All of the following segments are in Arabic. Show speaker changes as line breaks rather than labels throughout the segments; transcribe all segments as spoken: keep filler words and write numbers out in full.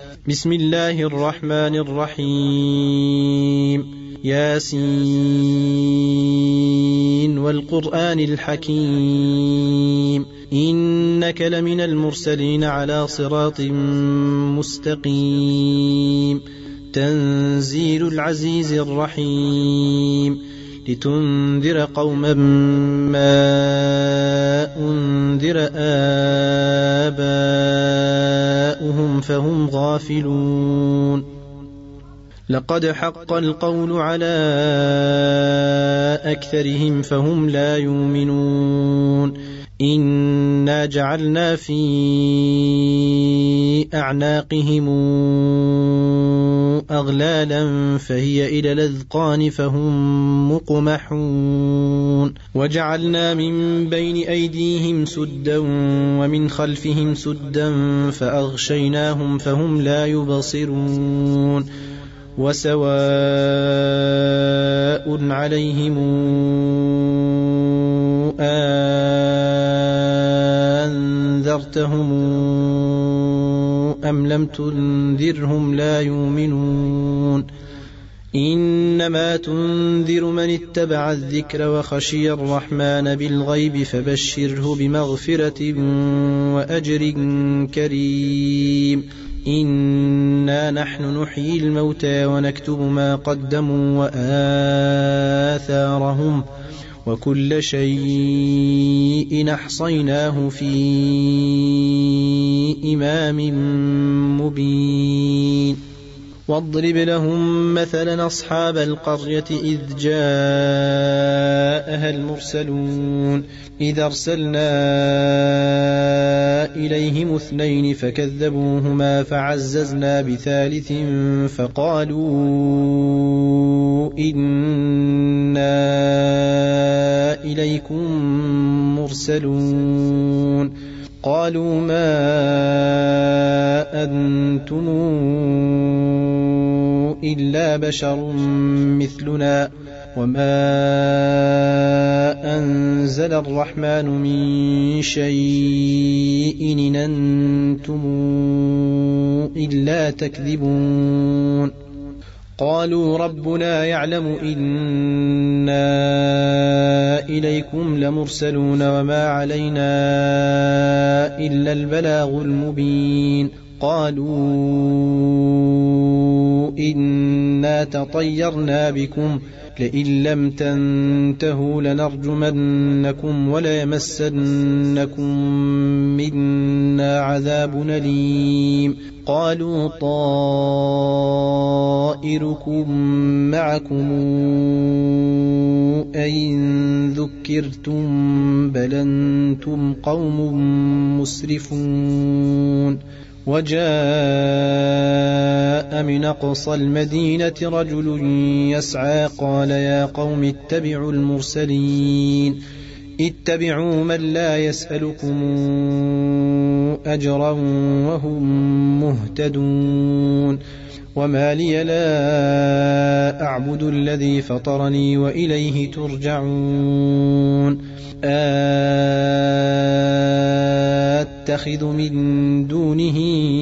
بسم الله الرحمن الرحيم. ياسين والقرآن الحكيم إنك لمن المرسلين على صراط مستقيم تنزيل العزيز الرحيم لتنذر قوما ما أنذر آباؤهم فهم غافلون لقد حق القول على أكثرهم فهم لا يؤمنون إنا جعلنا في أعناقهم أغلالا فهي إلى الأذقان فهم مقمحون وجعلنا من بين أيديهم سدا ومن خلفهم سدا فأغشيناهم فهم لا يبصرون وسواء عليهم أنذرتهم أم لم تنذرهم لا يؤمنون إنما تنذر من اتبع الذكر وخشي الرحمن بالغيب فبشره بمغفرة وأجر كريم إنا نحن نحيي الموتى ونكتب ما قدموا وآثارهم وكل شيء أحصيناه في إمام مبين واضرب لهم مثلا أصحاب القرية إذ جاءها المرسلون إذ أرسلنا إليهم اثنين فكذبوهما فعززنا بثالث فقالوا إنا إليكم مرسلون قالوا ما أنتم إلا بشر مثلنا وما أنزل الرحمن من شيء إن أنتم إلا تكذبون قالوا ربنا يعلم إنا إليكم لمرسلون وما علينا إلا البلاغ المبين قالوا إنا تطيرنا بكم لئن لم تنتهوا لنرجمنكم وليمسنكم منا عذاب أليم قالوا طائركم معكم أئن ذكرتم بل أنتم قوم مسرفون وجاء من أقصى المدينة رجل يسعى قال يا قوم اتبعوا المرسلين اتبعوا من لا يسألكم أجرا وهم مهتدون وما لي لا أعبد الذي فطرني وإليه ترجعون أتخذ من دونه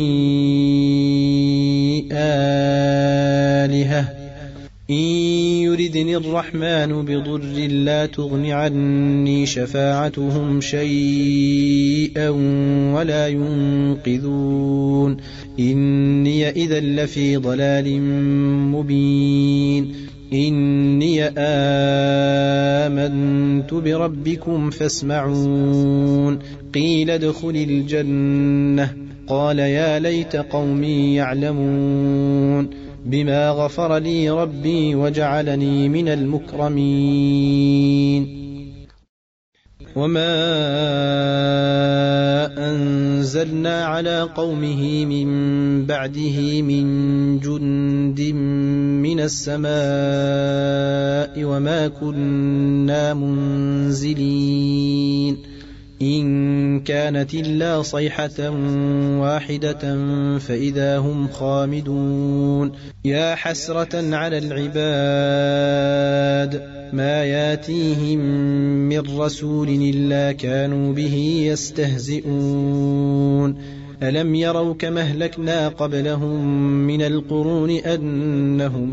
آلهة إن يردني الرحمن بضر لا تغن عني شفاعتهم شيئا ولا ينقذون إني إذا لفي ضلال مبين إني آمنت بربكم فاسمعون قيل ادخل الجنة قال يا ليت قومي يعلمون بما غفر لي ربي وجعلني من المكرمين وما أنزلنا على قومه من بعده من جند من السماء وما كنا منزلين إن كانت إلا صيحة واحدة فإذا هم خامدون يا حسرة على العباد ما ياتيهم من رسول إلا كانوا به يستهزئون ألم يروا كما أهلكنا قبلهم من القرون أنهم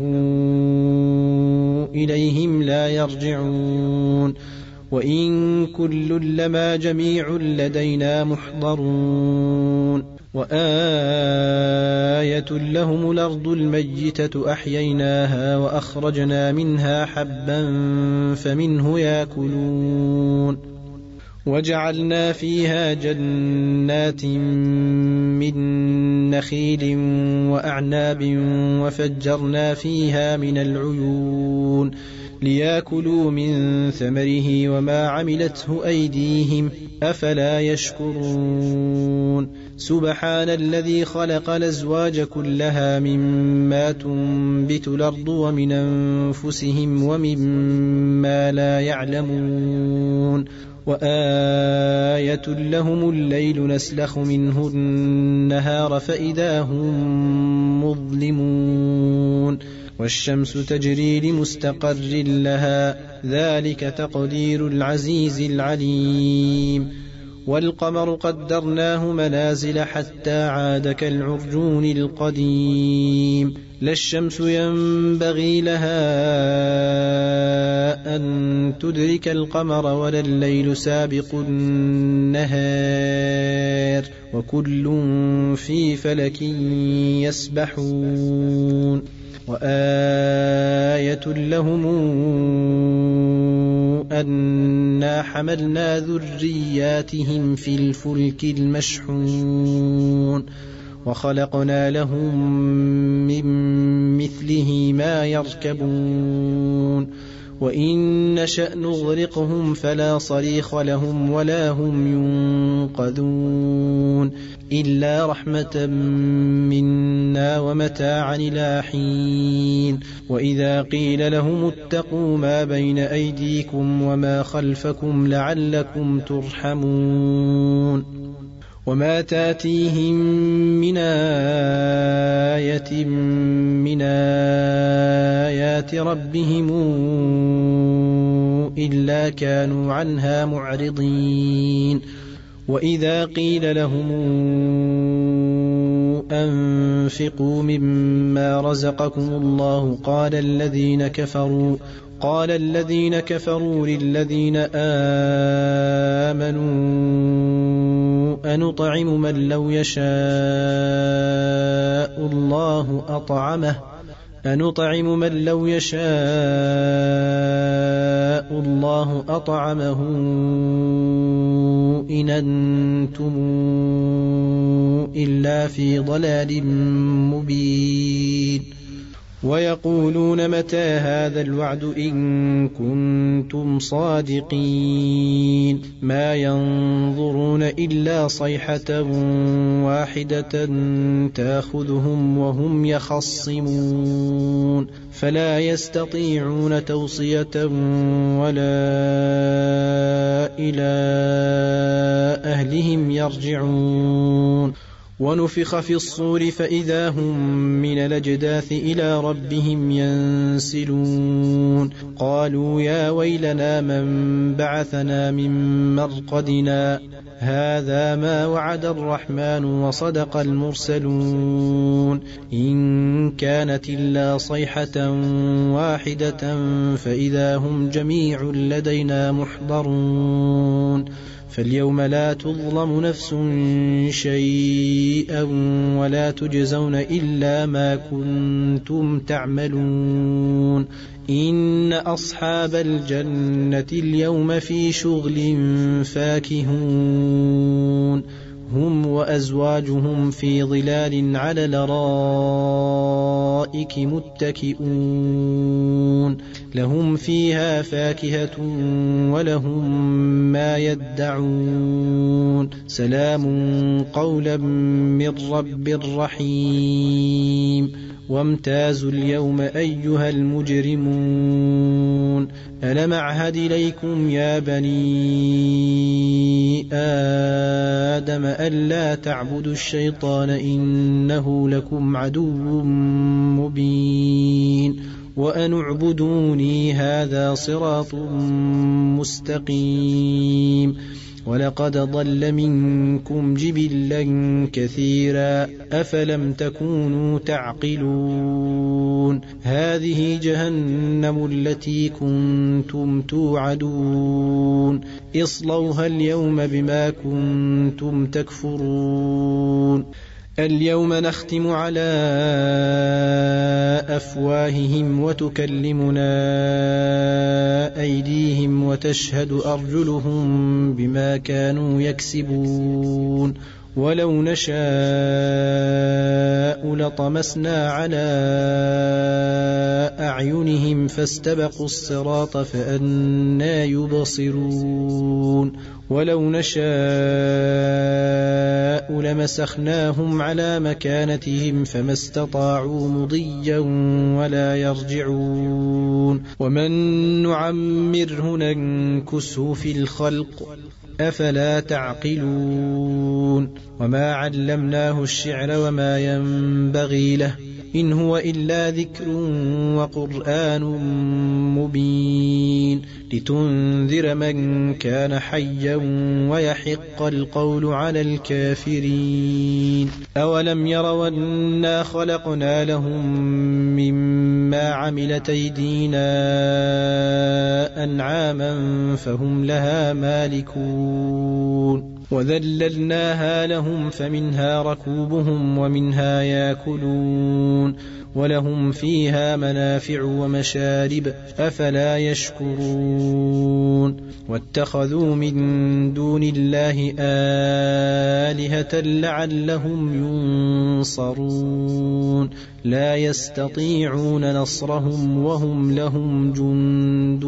إليهم لا يرجعون وإن كل لما جميع لدينا محضرون وآية لهم الأرض الميتة أحييناها وأخرجنا منها حبا فمنه يأكلون وجعلنا فيها جنات من نخيل وأعناب وفجرنا فيها من العيون ليأكلوا من ثمره وما عملته أيديهم أفلا يشكرون سبحان الذي خلق الأزواج كلها مما تنبت الأرض ومن أنفسهم ومما لا يعلمون وآية لهم الليل نسلخ منه النهار فإذا هم مظلمون والشمس تجري لمستقر لها ذلك تقدير العزيز العليم والقمر قدرناه منازل حتى عاد كالعرجون القديم لا الشمس ينبغي لها أن تدرك القمر ولا الليل سابق النهار وكل في فلك يسبحون وآية لهم أنا حملنا ذرياتهم في الفلك المشحون وخلقنا لهم من مثله ما يركبون وإن نشأ نغرقهم فلا صريخ لهم ولا هم ينقذون إلا رحمة منا ومتاعا إلى حين وإذا قيل لهم اتقوا ما بين أيديكم وما خلفكم لعلكم ترحمون وما تاتيهم من آية من آيات ربهم إلا كانوا عنها معرضين وإذا قيل لهم أنفقوا مما رزقكم الله قال الذين كفروا قال الذين كفروا للذين آمنوا أنطعم من لو يشاء الله أطعمه أنطعم من لو يشاء الله أطعمه إن أنتم إلا في ضلال مبين ويقولون متى هذا الوعد إن كنتم صادقين ما ينظرون إلا صيحة واحدة تأخذهم وهم يخصمون فلا يستطيعون توصية ولا إلى أهلهم يرجعون ونفخ في الصور فإذا هم من الأجداث إلى ربهم ينسلون قالوا يا ويلنا من بعثنا من مرقدنا هذا ما وعد الرحمن وصدق المرسلون إن كانت إلا صيحة واحدة فإذا هم جميع لدينا محضرون فاليوم لا تظلم نفس شيئا ولا تجزون إلا ما كنتم تعملون إن أصحاب الجنة اليوم في شغل فاكهون هم وأزواجهم في ظلال على الأرائك متكئون لهم فيها فاكهة ولهم ما يدعون سلام قولا من رب رحيم وامتازوا اليوم أيها المجرمون ألم أعهد إليكم يا بني آدم ألا تعبدوا الشيطان إنه لكم عدو مبين وأن اعبدوني هذا صراط مستقيم ولقد ضل منكم جبلا كثيرا أفلم تكونوا تعقلون هذه جهنم التي كنتم توعدون اصلوها اليوم بما كنتم تكفرون اليوم نختم على أفواههم وتكلمنا أيديهم وتشهد أرجلهم بما كانوا يكسبون ولو نشاء لطمسنا على أعينهم فاستبقوا الصراط فأنى يبصرون ولو نشاء لمسخناهم على مكانتهم فما استطاعوا مضيا ولا يرجعون ومن نعمره ننكسه في الخلق أفلا تعقلون وما علمناه الشعر وما ينبغي له إن هو إلا ذكر وقرآن مبين لتنذر من كان حيا ويحق القول على الكافرين أولم يروا أنا خلقنا لهم مما عملت أيدينا أنعاما فهم لها مالكون وذللناها لهم فمنها ركوبهم ومنها يأكلون ولهم فيها منافع ومشارب أفلا يشكرون واتخذوا من دون الله آلهة لعلهم ينصرون لا يستطيعون نصرهم وهم لهم جند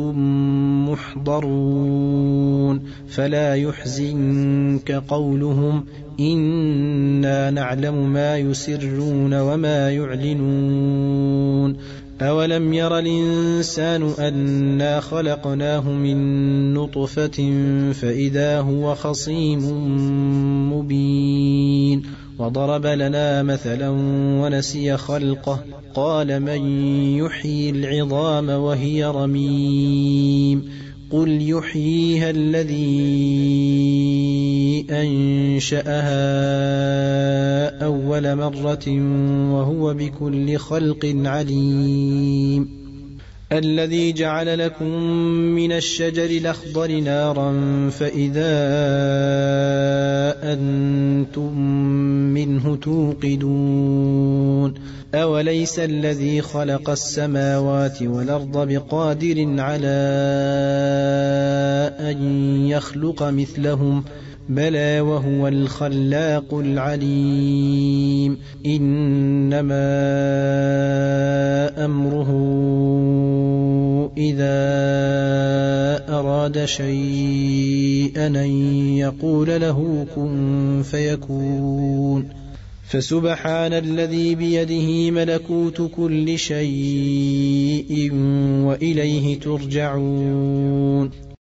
محضرون فلا يحزنك قولهم إنا نعلم ما يسرون وما يعلنون أولم ير الإنسان أنا خلقناه من نطفة فإذا هو خصيم مبين وضرب لنا مثلا ونسي خلقه قال من يحيي العظام وهي رميم قل يحييها الذي أنشأها أول مرة وهو بكل خلق عليم الذي جعل لكم من الشجر الأخضر نارا فإذا أنتم منه توقدون أوليس الذي خلق السماوات والأرض بقادر على أن يخلق مثلهم بلى وهو الخلاق العليم إنما أمره إذا أراد شيئا أن يقول له كن فيكون فسبحان الذي بيده ملكوت كل شيء وإليه ترجعون